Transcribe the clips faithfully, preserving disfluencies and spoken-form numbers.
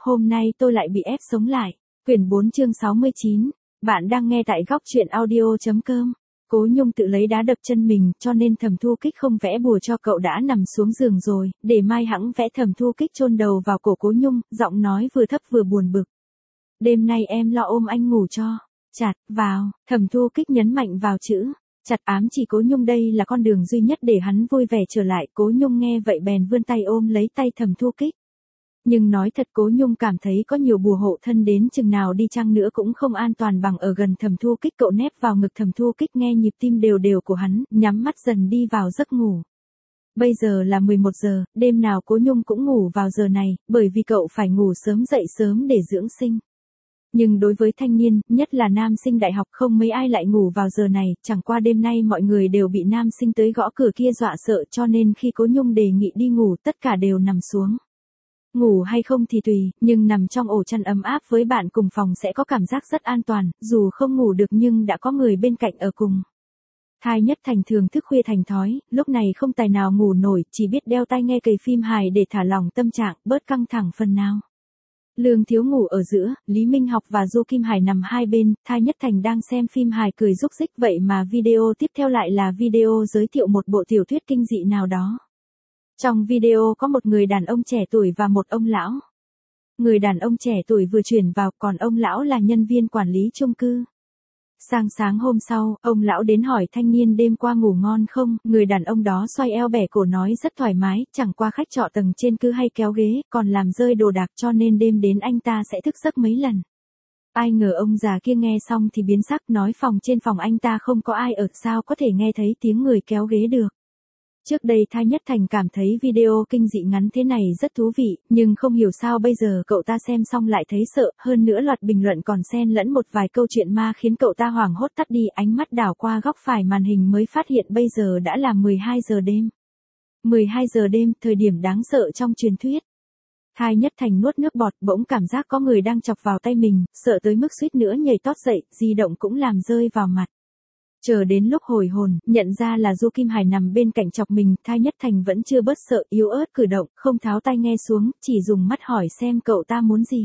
hôm nay tôi lại bị ép sống lại. Quyển bốn chương sáu mươi chín. Bạn đang nghe tại góc truyện audio.com. Cố Nhung tự lấy đá đập chân mình, cho nên Thẩm Thu Kích không vẽ bùa cho cậu đã nằm xuống giường rồi, để mai hẵng vẽ. Thẩm Thu Kích chôn đầu vào cổ Cố Nhung, giọng nói vừa thấp vừa buồn bực. Đêm nay em lo ôm anh ngủ cho. Chặt vào, Thẩm Thu Kích nhấn mạnh vào chữ chặt, ám chỉ Cố Nhung đây là con đường duy nhất để hắn vui vẻ trở lại. Cố Nhung nghe vậy bèn vươn tay ôm lấy tay Thẩm Thu Kích. Nhưng nói thật, Cố Nhung cảm thấy có nhiều bùa hộ thân đến chừng nào đi chăng nữa cũng không an toàn bằng ở gần Thẩm Thu Kích. Cậu nép vào ngực Thẩm Thu Kích, nghe nhịp tim đều đều của hắn, nhắm mắt dần đi vào giấc ngủ. Bây giờ là mười một giờ, đêm nào Cố Nhung cũng ngủ vào giờ này, bởi vì cậu phải ngủ sớm dậy sớm để dưỡng sinh. Nhưng đối với thanh niên, nhất là nam sinh đại học, không mấy ai lại ngủ vào giờ này. Chẳng qua đêm nay mọi người đều bị nam sinh tới gõ cửa kia dọa sợ, cho nên khi Cố Nhung đề nghị đi ngủ, tất cả đều nằm xuống. Ngủ hay không thì tùy, nhưng nằm trong ổ chăn ấm áp với bạn cùng phòng sẽ có cảm giác rất an toàn, dù không ngủ được nhưng đã có người bên cạnh ở cùng. Thai Nhất Thành thường thức khuya thành thói, lúc này không tài nào ngủ nổi, chỉ biết đeo tai nghe cày phim hài để thả lỏng tâm trạng, bớt căng thẳng phần nào. Lương Thiếu ngủ ở giữa, Lý Minh Học và Du Kim Hải nằm hai bên. Thai Nhất Thành đang xem phim hài cười rúc rích, vậy mà video tiếp theo lại là video giới thiệu một bộ tiểu thuyết kinh dị nào đó. Trong video có một người đàn ông trẻ tuổi và một ông lão. Người đàn ông trẻ tuổi vừa chuyển vào, còn ông lão là nhân viên quản lý chung cư. Sang sáng hôm sau, ông lão đến hỏi thanh niên đêm qua ngủ ngon không. Người đàn ông đó xoay eo bẻ cổ nói rất thoải mái, chẳng qua khách trọ tầng trên cứ hay kéo ghế, còn làm rơi đồ đạc, cho nên đêm đến anh ta sẽ thức giấc mấy lần. Ai ngờ ông già kia nghe xong thì biến sắc, nói phòng trên phòng anh ta không có ai ở, sao có thể nghe thấy tiếng người kéo ghế được. Trước đây Thai Nhất Thành cảm thấy video kinh dị ngắn thế này rất thú vị, nhưng không hiểu sao bây giờ cậu ta xem xong lại thấy sợ, hơn nữa loạt bình luận còn xen lẫn một vài câu chuyện ma khiến cậu ta hoảng hốt tắt đi. Ánh mắt đảo qua góc phải màn hình mới phát hiện bây giờ đã là mười hai giờ đêm. mười hai giờ đêm, thời điểm đáng sợ trong truyền thuyết. Thai Nhất Thành nuốt nước bọt, bỗng cảm giác có người đang chọc vào tay mình, sợ tới mức suýt nữa nhảy tót dậy, di động cũng làm rơi vào mặt. Chờ đến lúc hồi hồn, nhận ra là Du Kim Hải nằm bên cạnh chọc mình, Thai Nhất Thành vẫn chưa bớt sợ, yếu ớt cử động, không tháo tai nghe xuống, chỉ dùng mắt hỏi xem cậu ta muốn gì.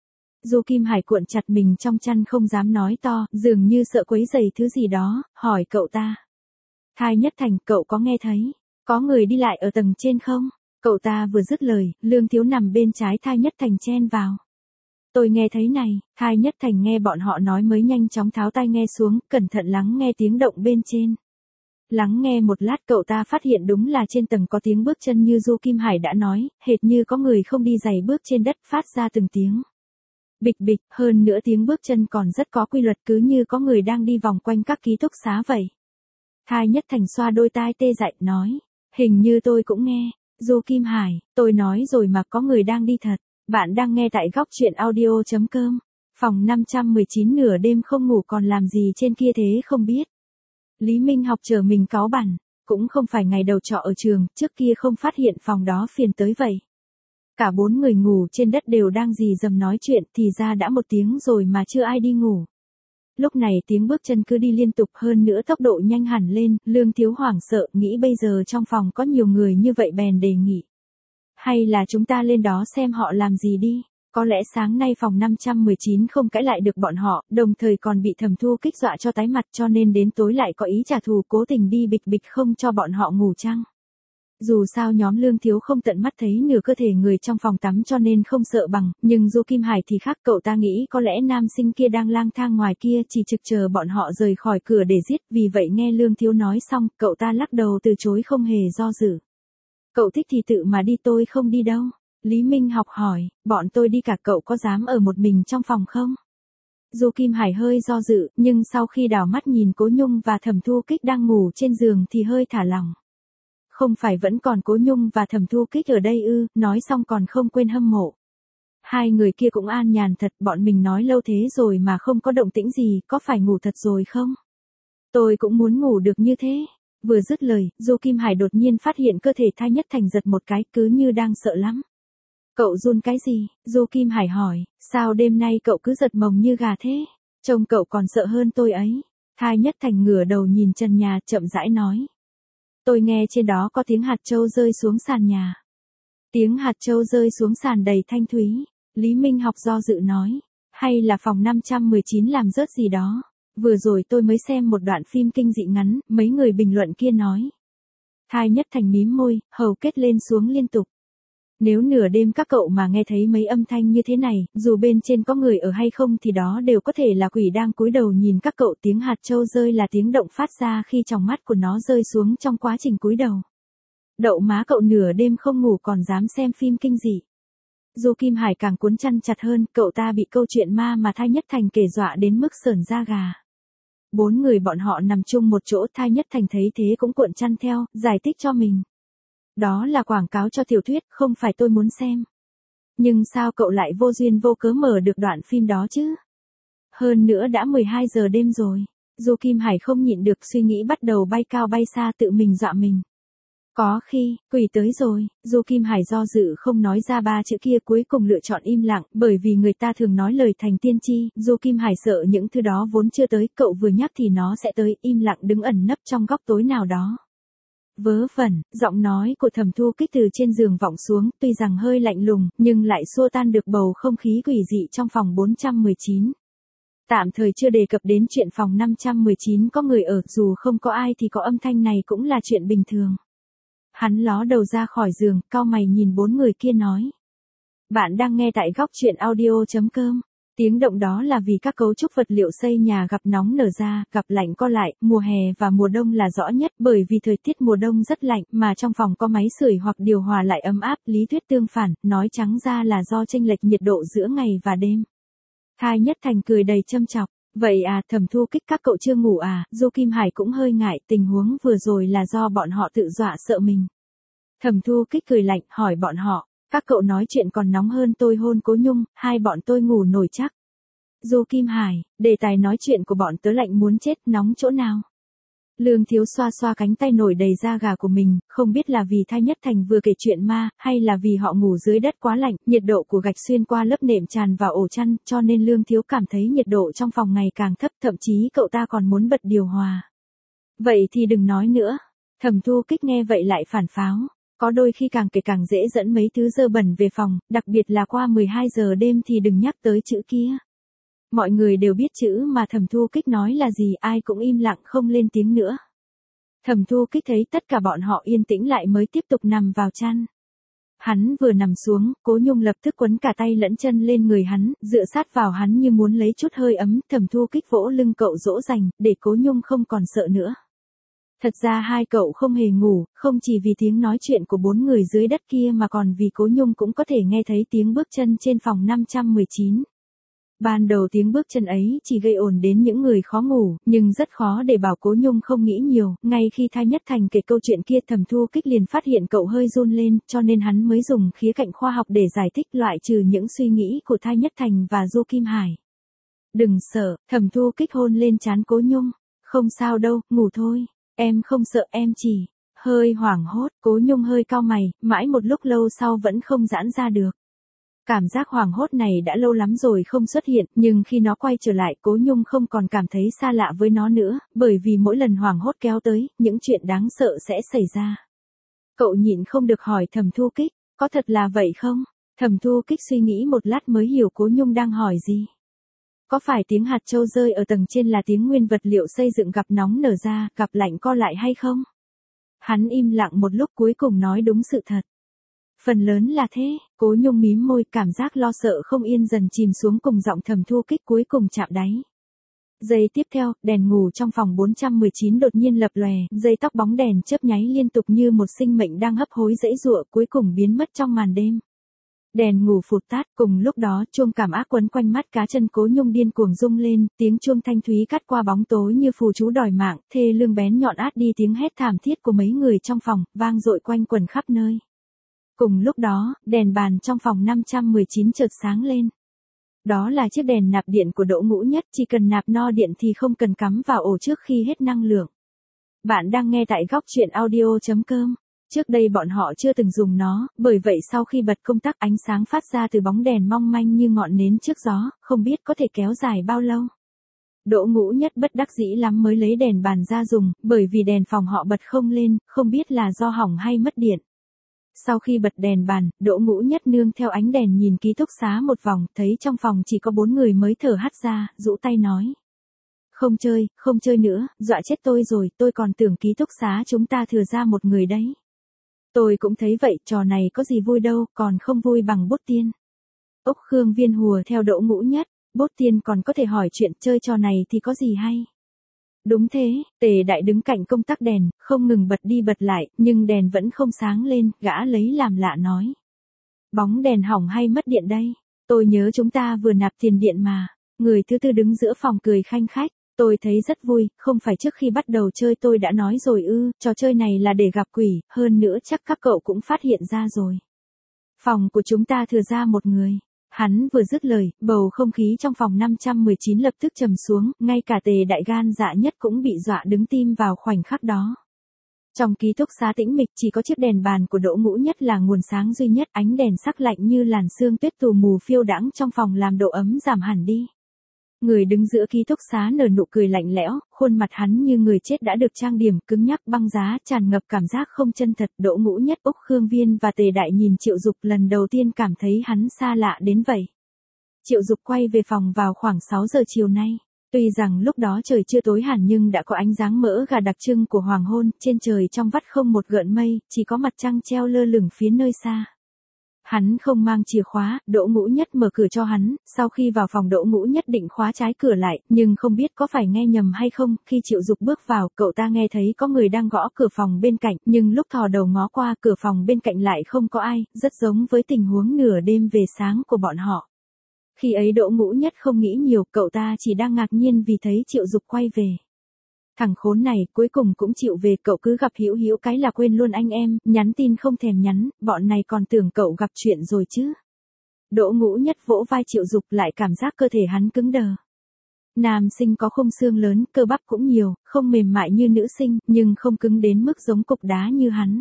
Du Kim Hải cuộn chặt mình trong chăn không dám nói to, dường như sợ quấy rầy thứ gì đó, hỏi cậu ta. Thai Nhất Thành, cậu có nghe thấy, có người đi lại ở tầng trên không? Cậu ta vừa dứt lời, Lương Thiếu nằm bên trái Thai Nhất Thành chen vào. Tôi nghe thấy này. Thai Nhất Thành nghe bọn họ nói mới nhanh chóng tháo tai nghe xuống, cẩn thận lắng nghe tiếng động bên trên. Lắng nghe một lát cậu ta phát hiện đúng là trên tầng có tiếng bước chân như Du Kim Hải đã nói, hệt như có người không đi giày bước trên đất, phát ra từng tiếng bịch bịch, hơn nữa tiếng bước chân còn rất có quy luật, cứ như có người đang đi vòng quanh các ký túc xá vậy. Thai Nhất Thành xoa đôi tai tê dại, nói, hình như tôi cũng nghe. Du Kim Hải, tôi nói rồi mà, có người đang đi thật. Bạn đang nghe tại góc truyện audio.com. Phòng năm trăm mười chín, nửa đêm không ngủ còn làm gì trên kia thế không biết. Lý Minh Học chờ mình cáu bẳn, cũng không phải ngày đầu trọ ở trường, trước kia không phát hiện phòng đó phiền tới vậy. Cả bốn người ngủ trên đất đều đang rì rầm nói chuyện, thì ra đã một tiếng rồi mà chưa ai đi ngủ. Lúc này tiếng bước chân cứ đi liên tục, hơn nữa tốc độ nhanh hẳn lên. Lương Thiếu hoảng sợ, nghĩ bây giờ trong phòng có nhiều người như vậy bèn đề nghị. Hay là chúng ta lên đó xem họ làm gì đi. Có lẽ sáng nay phòng năm trăm mười chín không cãi lại được bọn họ, đồng thời còn bị Thẩm Thu Kích dọa cho tái mặt, cho nên đến tối lại có ý trả thù, cố tình đi bịch bịch không cho bọn họ ngủ chăng. Dù sao nhóm Lương Thiếu không tận mắt thấy nửa cơ thể người trong phòng tắm cho nên không sợ bằng, nhưng Du Kim Hải thì khác, cậu ta nghĩ có lẽ nam sinh kia đang lang thang ngoài kia, chỉ trực chờ bọn họ rời khỏi cửa để giết. Vì vậy nghe Lương Thiếu nói xong, cậu ta lắc đầu từ chối không hề do dự. Cậu thích thì tự mà đi, tôi không đi đâu. Lý Minh Học hỏi, bọn tôi đi cả, cậu có dám ở một mình trong phòng không? Du Kim Hải hơi do dự, nhưng sau khi đảo mắt nhìn Cố Nhung và Thẩm Thu Kích đang ngủ trên giường thì hơi thả lỏng. Không phải vẫn còn Cố Nhung và Thẩm Thu Kích ở đây ư? Nói xong còn không quên hâm mộ. Hai người kia cũng an nhàn thật, bọn mình nói lâu thế rồi mà không có động tĩnh gì, có phải ngủ thật rồi không? Tôi cũng muốn ngủ được như thế. Vừa dứt lời, Du Kim Hải đột nhiên phát hiện cơ thể Thai Nhất Thành giật một cái, cứ như đang sợ lắm. Cậu run cái gì? Du Kim Hải hỏi, sao đêm nay cậu cứ giật mồng như gà thế? Trông cậu còn sợ hơn tôi ấy. Thai Nhất Thành ngửa đầu nhìn trần nhà, chậm rãi nói. Tôi nghe trên đó có tiếng hạt châu rơi xuống sàn nhà. Tiếng hạt châu rơi xuống sàn đầy thanh thúy. Lý Minh Học do dự nói. Hay là phòng năm trăm mười chín làm rớt gì đó. Vừa rồi tôi mới xem một đoạn phim kinh dị ngắn, mấy người bình luận kia nói. Thai Nhất Thành mím môi, hầu kết lên xuống liên tục. Nếu nửa đêm các cậu mà nghe thấy mấy âm thanh như thế này, dù bên trên có người ở hay không thì đó đều có thể là quỷ đang cúi đầu nhìn các cậu. Tiếng hạt châu rơi là tiếng động phát ra khi tròng mắt của nó rơi xuống trong quá trình cúi đầu. Đậu má cậu, nửa đêm không ngủ còn dám xem phim kinh dị. Du Kim Hải càng cuốn chăn chặt hơn, cậu ta bị câu chuyện ma mà Thai Nhất Thành kể dọa đến mức sởn da gà. Bốn người bọn họ nằm chung một chỗ, Thai Nhất Thành thấy thế cũng cuộn chăn theo, giải thích cho mình. Đó là quảng cáo cho tiểu thuyết, không phải tôi muốn xem. Nhưng sao cậu lại vô duyên vô cớ mở được đoạn phim đó chứ? Hơn nữa đã mười hai giờ đêm rồi. Du Kim Hải không nhịn được suy nghĩ bắt đầu bay cao bay xa tự mình dọa mình. Có khi, quỷ tới rồi, Du Kim Hải do dự không nói ra ba chữ kia, cuối cùng lựa chọn im lặng, bởi vì người ta thường nói lời thành tiên tri, Du Kim Hải sợ những thứ đó vốn chưa tới, cậu vừa nhắc thì nó sẽ tới, im lặng đứng ẩn nấp trong góc tối nào đó. Vớ vẩn, giọng nói của Thẩm Thu Kích từ trên giường vọng xuống, tuy rằng hơi lạnh lùng, nhưng lại xua tan được bầu không khí quỷ dị trong phòng bốn trăm mười chín. Tạm thời chưa đề cập đến chuyện phòng năm trăm mười chín có người ở, dù không có ai thì có âm thanh này cũng là chuyện bình thường. Hắn ló đầu ra khỏi giường, cau mày nhìn bốn người kia nói. Bạn đang nghe tại góc truyện audio chấm com. Tiếng động đó là vì các cấu trúc vật liệu xây nhà gặp nóng nở ra, gặp lạnh co lại, mùa hè và mùa đông là rõ nhất, bởi vì thời tiết mùa đông rất lạnh mà trong phòng có máy sưởi hoặc điều hòa lại ấm áp, lý thuyết tương phản, nói trắng ra là do chênh lệch nhiệt độ giữa ngày và đêm. Thai Nhất Thành cười đầy châm chọc. Vậy à, Thẩm Thu Kích các cậu chưa ngủ à? Du Kim Hải cũng hơi ngại, tình huống vừa rồi là do bọn họ tự dọa sợ mình. Thẩm Thu Kích cười lạnh, hỏi bọn họ, các cậu nói chuyện còn nóng hơn tôi hôn Cố Nhung, hai bọn tôi ngủ nổi chắc. Du Kim Hải, đề tài nói chuyện của bọn tớ lạnh muốn chết, nóng chỗ nào? Lương Thiếu xoa xoa cánh tay nổi đầy da gà của mình, không biết là vì Thai Nhất Thành vừa kể chuyện ma, hay là vì họ ngủ dưới đất quá lạnh, nhiệt độ của gạch xuyên qua lớp nệm tràn vào ổ chăn, cho nên Lương Thiếu cảm thấy nhiệt độ trong phòng ngày càng thấp, thậm chí cậu ta còn muốn bật điều hòa. Vậy thì đừng nói nữa. Thẩm Thu Kích nghe vậy lại phản pháo. Có đôi khi càng kể càng dễ dẫn mấy thứ dơ bẩn về phòng, đặc biệt là qua mười hai giờ đêm thì đừng nhắc tới chữ kia. Mọi người đều biết chữ mà Thẩm Thu Kích nói là gì, ai cũng im lặng không lên tiếng nữa. Thẩm Thu Kích thấy tất cả bọn họ yên tĩnh lại mới tiếp tục nằm vào chăn. Hắn vừa nằm xuống, Cố Nhung lập tức quấn cả tay lẫn chân lên người hắn, dựa sát vào hắn như muốn lấy chút hơi ấm. Thẩm Thu Kích vỗ lưng cậu dỗ dành, để Cố Nhung không còn sợ nữa. Thật ra hai cậu không hề ngủ, không chỉ vì tiếng nói chuyện của bốn người dưới đất kia mà còn vì Cố Nhung cũng có thể nghe thấy tiếng bước chân trên phòng năm trăm mười chín. Ban đầu tiếng bước chân ấy chỉ gây ồn đến những người khó ngủ, nhưng rất khó để bảo Cố Nhung không nghĩ nhiều. Ngay khi Thai Nhất Thành kể câu chuyện kia, Thẩm Thu Kích liền phát hiện cậu hơi run lên, cho nên hắn mới dùng khía cạnh khoa học để giải thích, loại trừ những suy nghĩ của Thai Nhất Thành và Du Kim Hải. Đừng sợ, Thẩm Thu Kích hôn lên trán Cố Nhung. Không sao đâu, ngủ thôi. Em không sợ, em chỉ hơi hoảng hốt. Cố Nhung hơi cau mày, mãi một lúc lâu sau vẫn không giãn ra được. Cảm giác hoảng hốt này đã lâu lắm rồi không xuất hiện, nhưng khi nó quay trở lại, Cố Nhung không còn cảm thấy xa lạ với nó nữa, bởi vì mỗi lần hoảng hốt kéo tới, những chuyện đáng sợ sẽ xảy ra. Cậu nhịn không được hỏi Thẩm Thu Kích, có thật là vậy không? Thẩm Thu Kích suy nghĩ một lát mới hiểu Cố Nhung đang hỏi gì. Có phải tiếng hạt châu rơi ở tầng trên là tiếng nguyên vật liệu xây dựng gặp nóng nở ra, gặp lạnh co lại hay không? Hắn im lặng một lúc cuối cùng nói đúng sự thật. Phần lớn là thế. Cố Nhung mím môi, cảm giác lo sợ không yên dần chìm xuống cùng giọng Thẩm Thu Kích cuối cùng chạm đáy. Giây tiếp theo, đèn ngủ trong phòng bốn trăm mười chín đột nhiên lập lòe, dây tóc bóng đèn chớp nháy liên tục như một sinh mệnh đang hấp hối giãy giụa, cuối cùng biến mất trong màn đêm. Đèn ngủ phụt tắt, cùng lúc đó chuông cảm ác quấn quanh mắt cá chân Cố Nhung điên cuồng rung lên, tiếng chuông thanh thúy cắt qua bóng tối như phù chú đòi mạng, thê lương bén nhọn át đi tiếng hét thảm thiết của mấy người trong phòng, vang dội quanh quần khắp nơi. Cùng lúc đó, đèn bàn trong phòng năm trăm mười chín chợt sáng lên. Đó là chiếc đèn nạp điện của Đỗ Ngũ Nhất, chỉ cần nạp no điện thì không cần cắm vào ổ trước khi hết năng lượng. Bạn đang nghe tại góc truyện audio chấm com. Trước đây bọn họ chưa từng dùng nó, bởi vậy sau khi bật công tắc ánh sáng phát ra từ bóng đèn mong manh như ngọn nến trước gió, không biết có thể kéo dài bao lâu. Đỗ Ngũ Nhất bất đắc dĩ lắm mới lấy đèn bàn ra dùng, bởi vì đèn phòng họ bật không lên, không biết là do hỏng hay mất điện. Sau khi bật đèn bàn, Đỗ Ngũ Nhất nương theo ánh đèn nhìn ký túc xá một vòng, thấy trong phòng chỉ có bốn người mới thở hắt ra, rũ tay nói. Không chơi, không chơi nữa, dọa chết tôi rồi, tôi còn tưởng ký túc xá chúng ta thừa ra một người đấy. Tôi cũng thấy vậy, trò này có gì vui đâu, còn không vui bằng bốt tiên. Ốc Khương Viên hùa theo Đỗ Ngũ Nhất, bốt tiên còn có thể hỏi chuyện, chơi trò này thì có gì hay. Đúng thế, Tề Đại đứng cạnh công tắc đèn, không ngừng bật đi bật lại, nhưng đèn vẫn không sáng lên, gã lấy làm lạ nói. Bóng đèn hỏng hay mất điện đây? Tôi nhớ chúng ta vừa nạp tiền điện mà. Người thứ tư đứng giữa phòng cười khanh khách. Tôi thấy rất vui, không phải trước khi bắt đầu chơi tôi đã nói rồi ư, trò chơi này là để gặp quỷ, hơn nữa chắc các cậu cũng phát hiện ra rồi. Phòng của chúng ta thừa ra một người. Hắn vừa dứt lời, bầu không khí trong phòng năm trăm mười chín lập tức trầm xuống, ngay cả Tề Đại gan dạ nhất cũng bị dọa đứng tim vào khoảnh khắc đó. Trong ký túc xá tĩnh mịch chỉ có chiếc đèn bàn của Đỗ Ngũ Nhất là nguồn sáng duy nhất, ánh đèn sắc lạnh như làn sương tuyết tù mù phiêu đãng trong phòng làm độ ấm giảm hẳn đi. Người đứng giữa ký túc xá nở nụ cười lạnh lẽo, khuôn mặt hắn như người chết đã được trang điểm, cứng nhắc băng giá, tràn ngập cảm giác không chân thật. Đỗ Ngũ Nhất, Úc Khương Viên và Tề Đại nhìn Triệu Dục lần đầu tiên cảm thấy hắn xa lạ đến vậy. Triệu Dục quay về phòng vào khoảng sáu giờ chiều nay. Tuy rằng lúc đó trời chưa tối hẳn nhưng đã có ánh dáng mỡ gà đặc trưng của hoàng hôn, trên trời trong vắt không một gợn mây, chỉ có mặt trăng treo lơ lửng phía nơi xa. Hắn không mang chìa khóa, Đỗ Ngũ Nhất mở cửa cho hắn, sau khi vào phòng Đỗ Ngũ Nhất định khóa trái cửa lại, nhưng không biết có phải nghe nhầm hay không, khi Triệu Dục bước vào, cậu ta nghe thấy có người đang gõ cửa phòng bên cạnh, nhưng lúc thò đầu ngó qua cửa phòng bên cạnh lại không có ai, rất giống với tình huống nửa đêm về sáng của bọn họ. Khi ấy Đỗ Ngũ Nhất không nghĩ nhiều, cậu ta chỉ đang ngạc nhiên vì thấy Triệu Dục quay về. Thằng khốn này cuối cùng cũng chịu về, cậu cứ gặp Hữu Hữu cái là quên luôn anh em, nhắn tin không thèm nhắn, bọn này còn tưởng cậu gặp chuyện rồi chứ. Đỗ Ngũ Nhất vỗ vai Triệu Dục, lại cảm giác cơ thể hắn cứng đờ. Nam sinh có khung xương lớn, cơ bắp cũng nhiều, không mềm mại như nữ sinh, nhưng không cứng đến mức giống cục đá như hắn.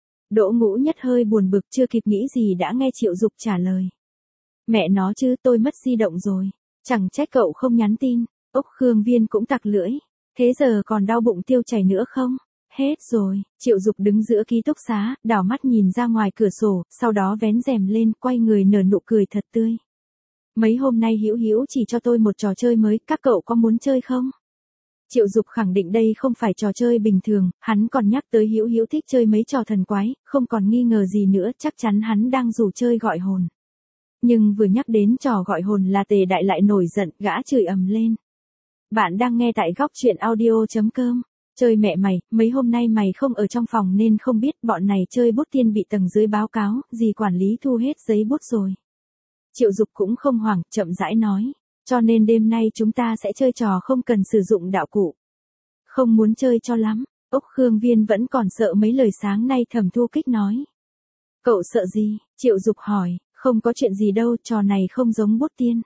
Đỗ Ngũ Nhất hơi buồn bực, chưa kịp nghĩ gì đã nghe Triệu Dục trả lời. Mẹ nó chứ, tôi mất di động rồi. Chẳng trách cậu không nhắn tin. Ốc Khương Viên cũng tặc lưỡi. Thế giờ còn đau bụng tiêu chảy nữa không? Hết rồi. Triệu Dục đứng giữa ký túc xá, đảo mắt nhìn ra ngoài cửa sổ, sau đó vén rèm lên, quay người nở nụ cười thật tươi. Mấy hôm nay Hữu Hữu chỉ cho tôi một trò chơi mới, các cậu có muốn chơi không? Triệu Dục khẳng định đây không phải trò chơi bình thường, hắn còn nhắc tới Hữu Hữu thích chơi mấy trò thần quái, không còn nghi ngờ gì nữa, chắc chắn hắn đang rủ chơi gọi hồn. Nhưng vừa nhắc đến trò gọi hồn là Tề Đại lại nổi giận, gã chửi ầm lên. Bạn đang nghe tại góc truyện audio chấm com. Chơi mẹ mày, mấy hôm nay mày không ở trong phòng nên không biết bọn này chơi bút tiên bị tầng dưới báo cáo, dì quản lý thu hết giấy bút rồi. Triệu Dục cũng không hoảng, chậm rãi nói. Cho nên đêm nay chúng ta sẽ chơi trò không cần sử dụng đạo cụ. Không muốn chơi cho lắm, Ốc Khương Viên vẫn còn sợ mấy lời sáng nay Thẩm Thu Kích nói. Cậu sợ gì? Triệu Dục hỏi. Không có chuyện gì đâu, trò này không giống bút tiên.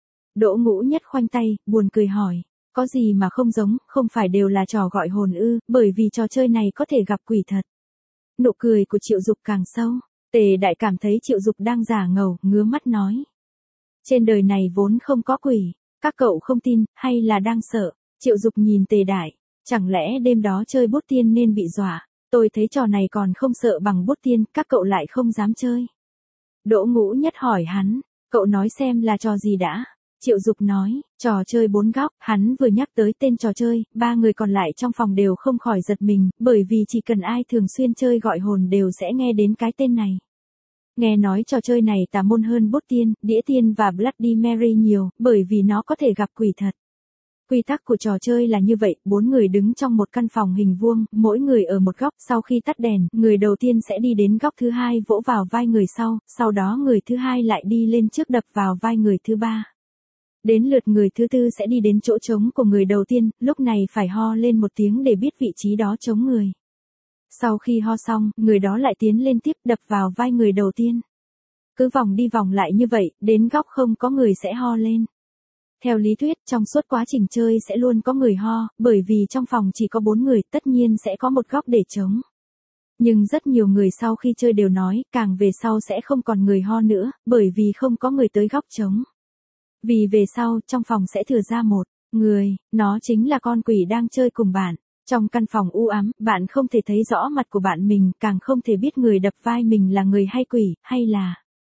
Đỗ Ngũ Nhất khoanh tay, buồn cười hỏi. Có gì mà không giống, không phải đều là trò gọi hồn ư, bởi vì trò chơi này có thể gặp quỷ thật. Nụ cười của Triệu Dục càng sâu. Tề Đại cảm thấy Triệu Dục đang giả ngầu, ngứa mắt nói. Trên đời này vốn không có quỷ, các cậu không tin, hay là đang sợ? Triệu Dục nhìn Tề Đại. Chẳng lẽ đêm đó chơi bút tiên nên bị dọa? Tôi thấy trò này còn không sợ bằng bút tiên, các cậu lại không dám chơi. Đỗ Ngũ Nhất hỏi hắn, cậu nói xem là trò gì đã? Triệu Dục nói, trò chơi bốn góc, hắn vừa nhắc tới tên trò chơi, ba người còn lại trong phòng đều không khỏi giật mình, bởi vì chỉ cần ai thường xuyên chơi gọi hồn đều sẽ nghe đến cái tên này. Nghe nói trò chơi này tà môn hơn bút tiên, đĩa tiên và Bloody Mary nhiều, bởi vì nó có thể gặp quỷ thật. Quy tắc của trò chơi là như vậy, bốn người đứng trong một căn phòng hình vuông, mỗi người ở một góc, sau khi tắt đèn, người đầu tiên sẽ đi đến góc thứ hai vỗ vào vai người sau, sau đó người thứ hai lại đi lên trước đập vào vai người thứ ba. Đến lượt người thứ tư sẽ đi đến chỗ trống của người đầu tiên, lúc này phải ho lên một tiếng để biết vị trí đó trống người. Sau khi ho xong, người đó lại tiến lên tiếp đập vào vai người đầu tiên. Cứ vòng đi vòng lại như vậy, đến góc không có người sẽ ho lên. Theo lý thuyết, trong suốt quá trình chơi sẽ luôn có người ho, bởi vì trong phòng chỉ có bốn người, tất nhiên sẽ có một góc để trống. Nhưng rất nhiều người sau khi chơi đều nói, càng về sau sẽ không còn người ho nữa, bởi vì không có người tới góc trống. Vì về sau, trong phòng sẽ thừa ra một người, nó chính là con quỷ đang chơi cùng bạn. Trong căn phòng u ám, bạn không thể thấy rõ mặt của bạn mình, càng không thể biết người đập vai mình là người hay quỷ, hay là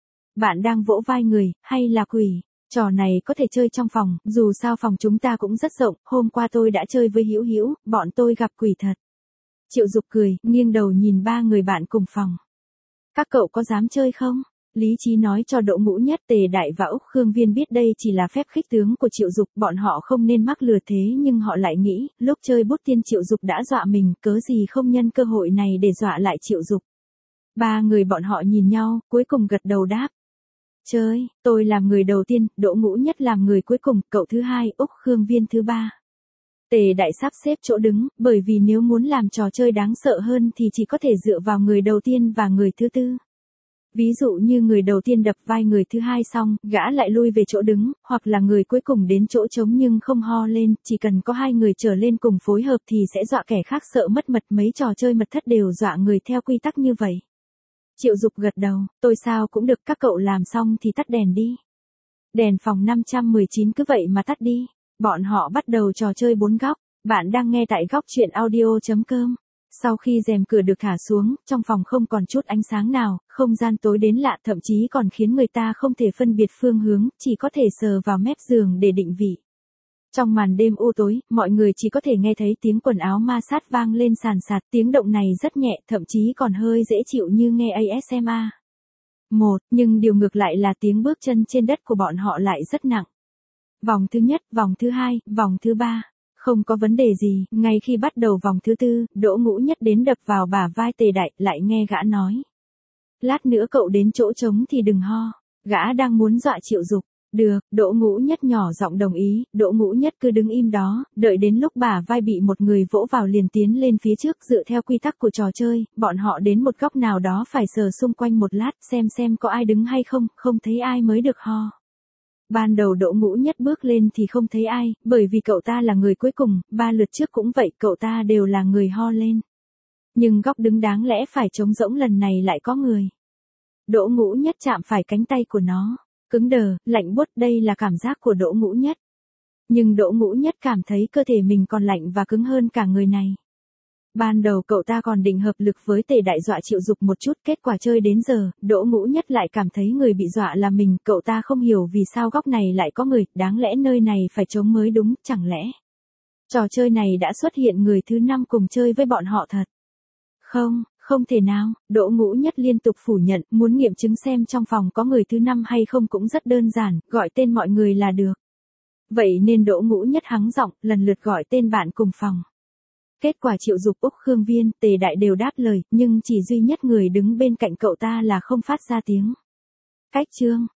bạn đang vỗ vai người, hay là quỷ. Trò này có thể chơi trong phòng, dù sao phòng chúng ta cũng rất rộng, hôm qua tôi đã chơi với Hữu Hữu, bọn tôi gặp quỷ thật. Triệu Dục cười, nghiêng đầu nhìn ba người bạn cùng phòng. Các cậu có dám chơi không? Lý Trí nói cho Đỗ Ngũ Nhất, Tề Đại và Úc Khương Viên biết đây chỉ là phép khích tướng của Triệu Dục, bọn họ không nên mắc lừa thế nhưng họ lại nghĩ, lúc chơi bút tiên Triệu Dục đã dọa mình, cớ gì không nhân cơ hội này để dọa lại Triệu Dục. Ba người bọn họ nhìn nhau, cuối cùng gật đầu đáp. Chơi, tôi làm người đầu tiên, Đỗ Ngũ Nhất làm người cuối cùng, cậu thứ hai, Úc Khương Viên thứ ba. Tề Đại sắp xếp chỗ đứng, bởi vì nếu muốn làm trò chơi đáng sợ hơn thì chỉ có thể dựa vào người đầu tiên và người thứ tư. Ví dụ như người đầu tiên đập vai người thứ hai xong, gã lại lui về chỗ đứng, hoặc là người cuối cùng đến chỗ trống nhưng không ho lên, chỉ cần có hai người trở lên cùng phối hợp thì sẽ dọa kẻ khác sợ mất mật, mấy trò chơi mật thất đều dọa người theo quy tắc như vậy. Triệu Dục gật đầu, tôi sao cũng được, các cậu làm xong thì tắt đèn đi. Đèn phòng năm trăm mười chín cứ vậy mà tắt đi. Bọn họ bắt đầu trò chơi bốn góc. Bạn đang nghe tại góc truyện audio chấm com. Sau khi rèm cửa được thả xuống, trong phòng không còn chút ánh sáng nào, không gian tối đến lạ, thậm chí còn khiến người ta không thể phân biệt phương hướng, chỉ có thể sờ vào mép giường để định vị. Trong màn đêm u tối, mọi người chỉ có thể nghe thấy tiếng quần áo ma sát vang lên sàn sạt, tiếng động này rất nhẹ, thậm chí còn hơi dễ chịu như nghe a ét em a. Một, nhưng điều ngược lại là tiếng bước chân trên đất của bọn họ lại rất nặng. Vòng thứ nhất, vòng thứ hai, vòng thứ ba. Không có vấn đề gì, ngay khi bắt đầu vòng thứ tư, Đỗ Ngũ Nhất đến đập vào bả vai Tề Đại, lại nghe gã nói. Lát nữa cậu đến chỗ trống thì đừng ho. Gã đang muốn dọa Triệu Dục. Được, Đỗ Ngũ Nhất nhỏ giọng đồng ý, Đỗ Ngũ Nhất cứ đứng im đó, đợi đến lúc bả vai bị một người vỗ vào liền tiến lên phía trước, dựa theo quy tắc của trò chơi, bọn họ đến một góc nào đó phải sờ xung quanh một lát, xem xem có ai đứng hay không, không thấy ai mới được ho. Ban đầu Đỗ Ngũ Nhất bước lên thì không thấy ai, bởi vì cậu ta là người cuối cùng, ba lượt trước cũng vậy, cậu ta đều là người ho lên. Nhưng góc đứng đáng lẽ phải trống rỗng lần này lại có người. Đỗ Ngũ Nhất chạm phải cánh tay của nó. Cứng đờ, lạnh buốt, đây là cảm giác của Đỗ Ngũ Nhất. Nhưng Đỗ Ngũ Nhất cảm thấy cơ thể mình còn lạnh và cứng hơn cả người này. Ban đầu cậu ta còn định hợp lực với Tề Đại dọa Triệu Dục một chút, kết quả chơi đến giờ, Đỗ Ngũ Nhất lại cảm thấy người bị dọa là mình, cậu ta không hiểu vì sao góc này lại có người, đáng lẽ nơi này phải trống mới đúng, chẳng lẽ. Trò chơi này đã xuất hiện người thứ năm cùng chơi với bọn họ thật. Không, không thể nào, Đỗ Ngũ Nhất liên tục phủ nhận, muốn nghiệm chứng xem trong phòng có người thứ năm hay không cũng rất đơn giản, gọi tên mọi người là được. Vậy nên Đỗ Ngũ Nhất hắng giọng, lần lượt gọi tên bạn cùng phòng. Kết quả Triệu Dục, Úc Khương Viên, Tề Đại đều đáp lời, nhưng chỉ duy nhất người đứng bên cạnh cậu ta là không phát ra tiếng. Cách chương